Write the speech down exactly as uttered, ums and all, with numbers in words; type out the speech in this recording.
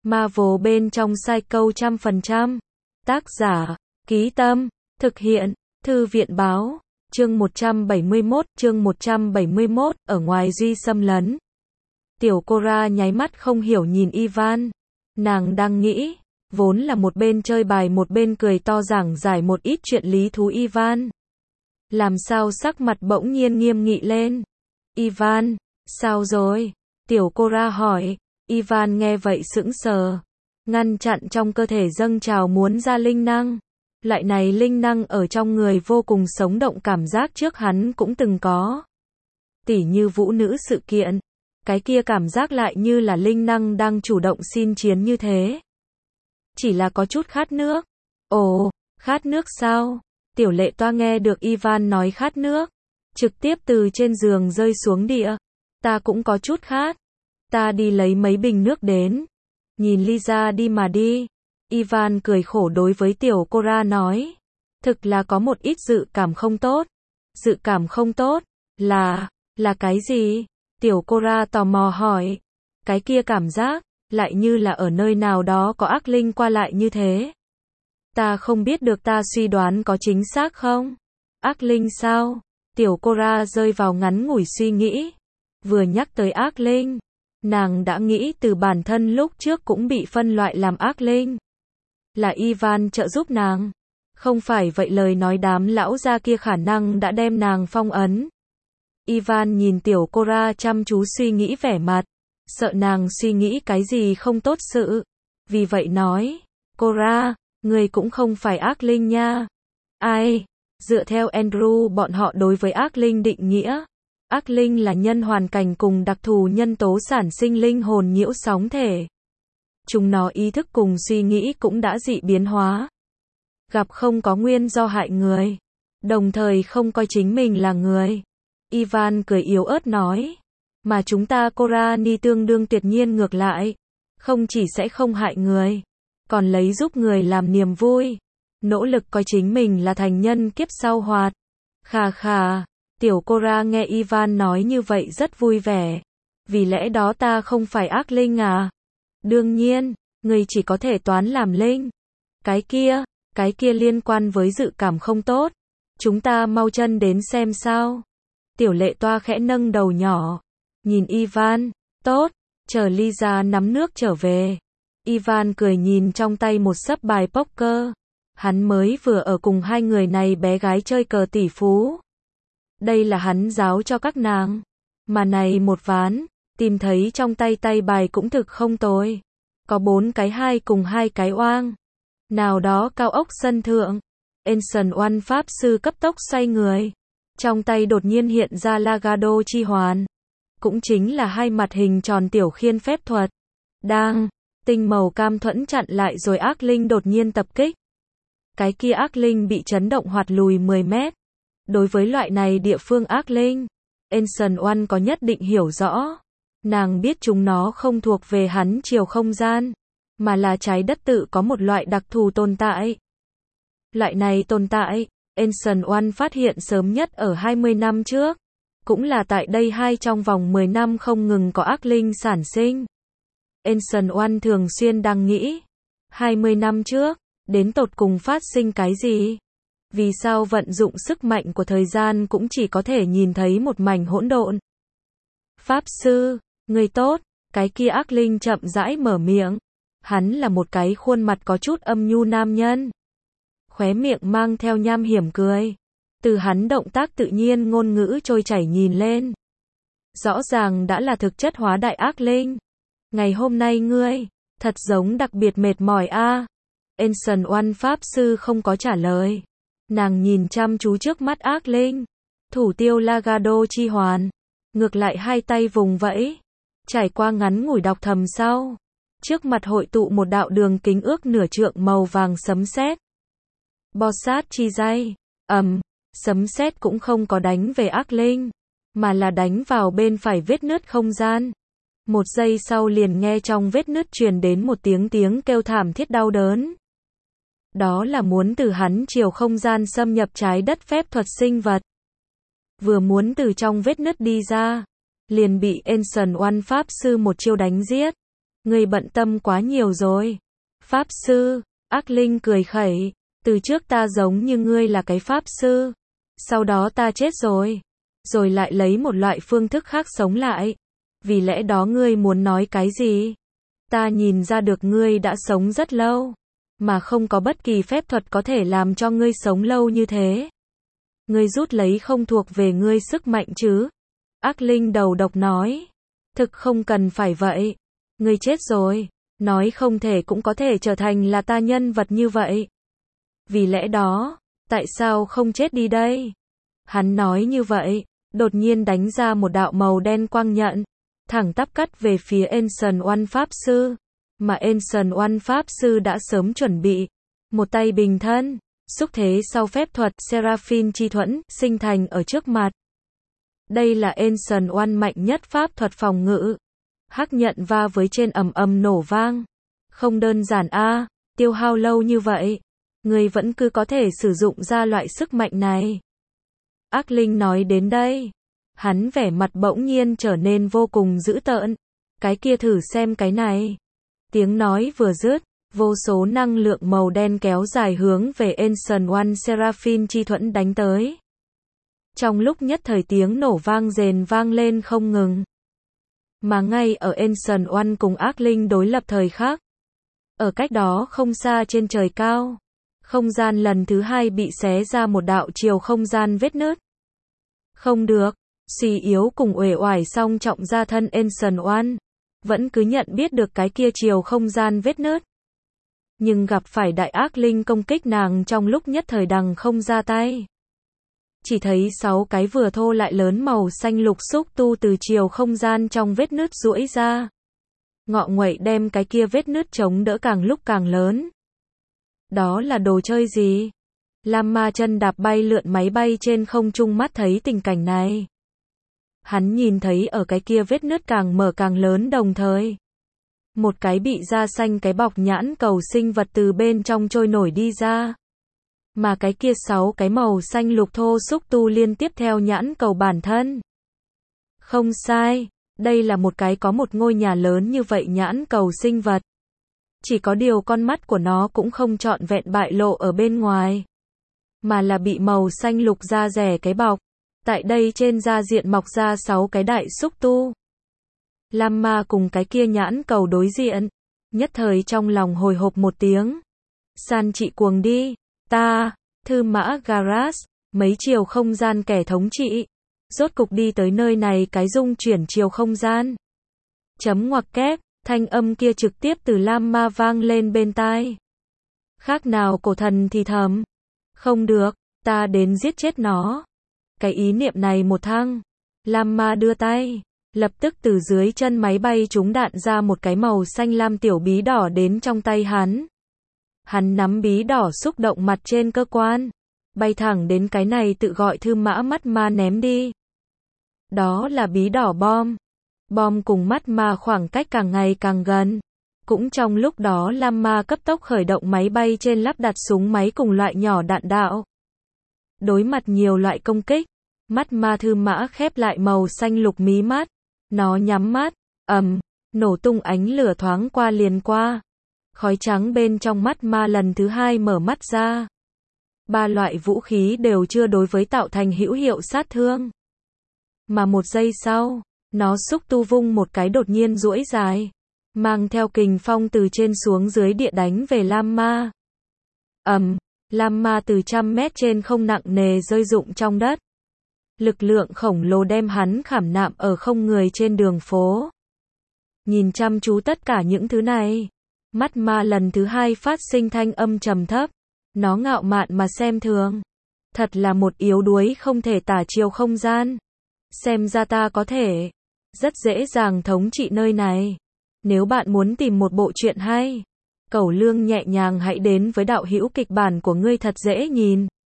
Marvel bên trong Psycho trăm phần trăm. Tác giả, Ký Tâm, thực hiện, Thư viện báo, chương một trăm bảy mươi mốt, chương một trăm bảy mươi mốt, ở ngoài Duy xâm lấn. Tiểu Cora nháy mắt không hiểu nhìn Ivan. Nàng đang nghĩ, vốn là một bên chơi bài một bên cười to giảng giải một ít chuyện lý thú Ivan. Làm sao sắc mặt bỗng nhiên nghiêm nghị lên. Ivan, sao rồi? Tiểu Cora hỏi. Ivan nghe vậy sững sờ, ngăn chặn trong cơ thể dâng trào muốn ra linh năng. Loại này linh năng ở trong người vô cùng sống động, cảm giác trước hắn cũng từng có. Tỉ như vũ nữ sự kiện, cái kia cảm giác lại như là linh năng đang chủ động xin chiến như thế. Chỉ là có chút khát nước. Ồ, khát nước sao? Tiểu Lệ Toa nghe được Ivan nói khát nước, trực tiếp từ trên giường rơi xuống địa. Ta cũng có chút khát. Ta đi lấy mấy bình nước đến. Nhìn Lisa đi mà đi. Ivan cười khổ đối với Tiểu Cora nói. Thực là có một ít dự cảm không tốt. Dự cảm không tốt? Là, là cái gì? Tiểu Cora tò mò hỏi. Cái kia cảm giác, lại như là ở nơi nào đó có ác linh qua lại như thế. Ta không biết được ta suy đoán có chính xác không? Ác linh sao? Tiểu Cora rơi vào ngắn ngủi suy nghĩ. Vừa nhắc tới ác linh, nàng đã nghĩ từ bản thân lúc trước cũng bị phân loại làm ác linh. Là Ivan trợ giúp nàng. Không phải vậy lời nói đám lão gia kia khả năng đã đem nàng phong ấn. Ivan nhìn Tiểu Cora chăm chú suy nghĩ vẻ mặt, sợ nàng suy nghĩ cái gì không tốt sự. Vì vậy nói, Cora, người cũng không phải ác linh nha. Ai? Dựa theo Andrew bọn họ đối với ác linh định nghĩa, ác linh là nhân hoàn cảnh cùng đặc thù nhân tố sản sinh linh hồn nhiễu sóng thể. Chúng nó ý thức cùng suy nghĩ cũng đã dị biến hóa. Gặp không có nguyên do hại người. Đồng thời không coi chính mình là người. Ivan cười yếu ớt nói. Mà chúng ta Cora ni tương đương tuyệt nhiên ngược lại. Không chỉ sẽ không hại người, còn lấy giúp người làm niềm vui. Nỗ lực coi chính mình là thành nhân kiếp sau hoạt. Khà khà. Tiểu Cora nghe Ivan nói như vậy rất vui vẻ. Vì lẽ đó ta không phải ác linh à? Đương nhiên, người chỉ có thể toán làm linh. Cái kia, cái kia liên quan với dự cảm không tốt. Chúng ta mau chân đến xem sao. Tiểu Lệ Toa khẽ nâng đầu nhỏ. Nhìn Ivan, tốt, chờ Lisa nắm nước trở về. Ivan cười nhìn trong tay một sấp bài poker. Hắn mới vừa ở cùng hai người này bé gái chơi cờ tỷ phú. Đây là hắn giáo cho các nàng. Mà này một ván, tìm thấy trong tay tay bài cũng thực không tồi. Có bốn cái hai cùng hai cái oang. Nào đó cao ốc sân thượng. Ancient One pháp sư cấp tốc xoay người. Trong tay đột nhiên hiện ra Lagado chi hoàn. Cũng chính là hai mặt hình tròn tiểu khiên phép thuật. Đang, tinh màu cam thuẫn chặn lại rồi ác linh đột nhiên tập kích. Cái kia ác linh bị chấn động hoạt lùi mười mét. Đối với loại này địa phương ác linh, Ancient One có nhất định hiểu rõ. Nàng biết chúng nó không thuộc về hắn chiều không gian, mà là trái đất tự có một loại đặc thù tồn tại. Loại này tồn tại, Ancient One phát hiện sớm nhất ở hai mươi năm trước. Cũng là tại đây hai trong vòng mười năm không ngừng có ác linh sản sinh. Ancient One thường xuyên đang nghĩ, hai mươi năm trước, đến tột cùng phát sinh cái gì? Vì sao vận dụng sức mạnh của thời gian cũng chỉ có thể nhìn thấy một mảnh hỗn độn? Pháp sư, người tốt, cái kia ác linh chậm rãi mở miệng. Hắn là một cái khuôn mặt có chút âm nhu nam nhân. Khóe miệng mang theo nham hiểm cười. Từ hắn động tác tự nhiên ngôn ngữ trôi chảy nhìn lên. Rõ ràng đã là thực chất hóa đại ác linh. Ngày hôm nay ngươi, thật giống đặc biệt mệt mỏi a. À. Ancient One pháp sư không có trả lời. Nàng nhìn chăm chú trước mắt ác linh. Thủ tiêu Lagado chi hoàn. Ngược lại hai tay vùng vẫy. Trải qua ngắn ngủi đọc thầm sau. Trước mặt hội tụ một đạo đường kính ước nửa trượng màu vàng sấm sét. Bossat chi dây. Ầm. Sấm sét cũng không có đánh về ác linh, mà là đánh vào bên phải vết nứt không gian. Một giây sau liền nghe trong vết nứt truyền đến một tiếng tiếng kêu thảm thiết đau đớn. Đó là muốn từ hắn chiều không gian xâm nhập trái đất phép thuật sinh vật. Vừa muốn từ trong vết nứt đi ra, liền bị Ancient One pháp sư một chiêu đánh giết. Ngươi bận tâm quá nhiều rồi. Pháp sư, ác linh cười khẩy, từ trước ta giống như ngươi là cái pháp sư. Sau đó ta chết rồi. Rồi lại lấy một loại phương thức khác sống lại. Vì lẽ đó ngươi muốn nói cái gì? Ta nhìn ra được ngươi đã sống rất lâu. Mà không có bất kỳ phép thuật có thể làm cho ngươi sống lâu như thế. Ngươi rút lấy không thuộc về ngươi sức mạnh chứ? Ác linh đầu độc nói. Thực không cần phải vậy. Ngươi chết rồi. Nói không thể cũng có thể trở thành là ta nhân vật như vậy. Vì lẽ đó, tại sao không chết đi đây? Hắn nói như vậy, đột nhiên đánh ra một đạo màu đen quang nhận, thẳng tắp cắt về phía Ancient One Pháp Sư. Mà Ancient One Pháp Sư đã sớm chuẩn bị. Một tay bình thân, xúc thế sau phép thuật Seraphim chi thuẫn, sinh thành ở trước mặt. Đây là Ancient One mạnh nhất pháp thuật phòng ngự. Hắc nhận va với trên ầm ầm nổ vang. Không đơn giản a, tiêu hao lâu như vậy. Người vẫn cứ có thể sử dụng ra loại sức mạnh này. Ác linh nói đến đây. Hắn vẻ mặt bỗng nhiên trở nên vô cùng dữ tợn. Cái kia thử xem cái này. Tiếng nói vừa dứt, vô số năng lượng màu đen kéo dài hướng về Ancient One Seraphim chi thuẫn đánh tới. Trong lúc nhất thời tiếng nổ vang rền vang lên không ngừng. Mà ngay ở Ancient One cùng ác linh đối lập thời khắc. Ở cách đó không xa trên trời cao. Không gian lần thứ hai bị xé ra một đạo chiều không gian vết nứt. Không được, suy yếu cùng uể oải song trọng ra thân Ancient One. Vẫn cứ nhận biết được cái kia chiều không gian vết nứt. Nhưng gặp phải đại ác linh công kích nàng trong lúc nhất thời đằng không ra tay. Chỉ thấy sáu cái vừa thô lại lớn màu xanh lục xúc tu từ chiều không gian trong vết nứt duỗi ra. Ngọ nguậy đem cái kia vết nứt chống đỡ càng lúc càng lớn. Đó là đồ chơi gì? Lam Ma chân đạp bay lượn máy bay trên không trung mắt thấy tình cảnh này. Hắn nhìn thấy ở cái kia vết nứt càng mở càng lớn đồng thời. Một cái bị da xanh cái bọc nhãn cầu sinh vật từ bên trong trôi nổi đi ra. Mà cái kia sáu cái màu xanh lục thô xúc tu liên tiếp theo nhãn cầu bản thân. Không sai, đây là một cái có một ngôi nhà lớn như vậy nhãn cầu sinh vật. Chỉ có điều con mắt của nó cũng không trọn vẹn bại lộ ở bên ngoài. Mà là bị màu xanh lục da rẻ cái bọc. Tại đây trên da diện mọc ra sáu cái đại xúc tu. Lam Ma cùng cái kia nhãn cầu đối diện. Nhất thời trong lòng hồi hộp một tiếng. San trị cuồng đi. Ta, Thư Mã Garas, mấy chiều không gian kẻ thống trị. Rốt cục đi tới nơi này cái dung chuyển chiều không gian. Chấm ngoặc kép, thanh âm kia trực tiếp từ Lam Ma vang lên bên tai. Khác nào cổ thần thì thầm. Không được, ta đến giết chết nó. Cái ý niệm này một thăng. Lam Ma đưa tay. Lập tức từ dưới chân máy bay trúng đạn ra một cái màu xanh lam tiểu bí đỏ đến trong tay hắn. Hắn nắm bí đỏ xúc động mặt trên cơ quan. Bay thẳng đến cái này tự gọi Thư Mã mắt ma ném đi. Đó là bí đỏ bom. Bom cùng mắt ma khoảng cách càng ngày càng gần. Cũng trong lúc đó Lam Ma cấp tốc khởi động máy bay trên lắp đặt súng máy cùng loại nhỏ đạn đạo. Đối mặt nhiều loại công kích. Mắt ma Thư Mã khép lại màu xanh lục mí mắt. Nó nhắm mắt. Ầm. Nổ tung ánh lửa thoáng qua liền qua. Khói trắng bên trong mắt ma lần thứ hai mở mắt ra. Ba loại vũ khí đều chưa đối với tạo thành hữu hiệu sát thương. Mà một giây sau, nó xúc tu vung một cái đột nhiên duỗi dài. Mang theo kình phong từ trên xuống dưới địa đánh về Lam Ma. Ầm, Lam Ma từ trăm mét trên không nặng nề rơi rụng trong đất. Lực lượng khổng lồ đem hắn khảm nạm ở không người trên đường phố. Nhìn chăm chú tất cả những thứ này. Mắt ma lần thứ hai phát sinh thanh âm trầm thấp. Nó ngạo mạn mà xem thường. Thật là một yếu đuối không thể tả chiều không gian. Xem ra ta có thể rất dễ dàng thống trị nơi này. Nếu bạn muốn tìm một bộ truyện hay, Cẩu Lương nhẹ nhàng hãy đến với đạo hữu kịch bản của ngươi thật dễ nhìn.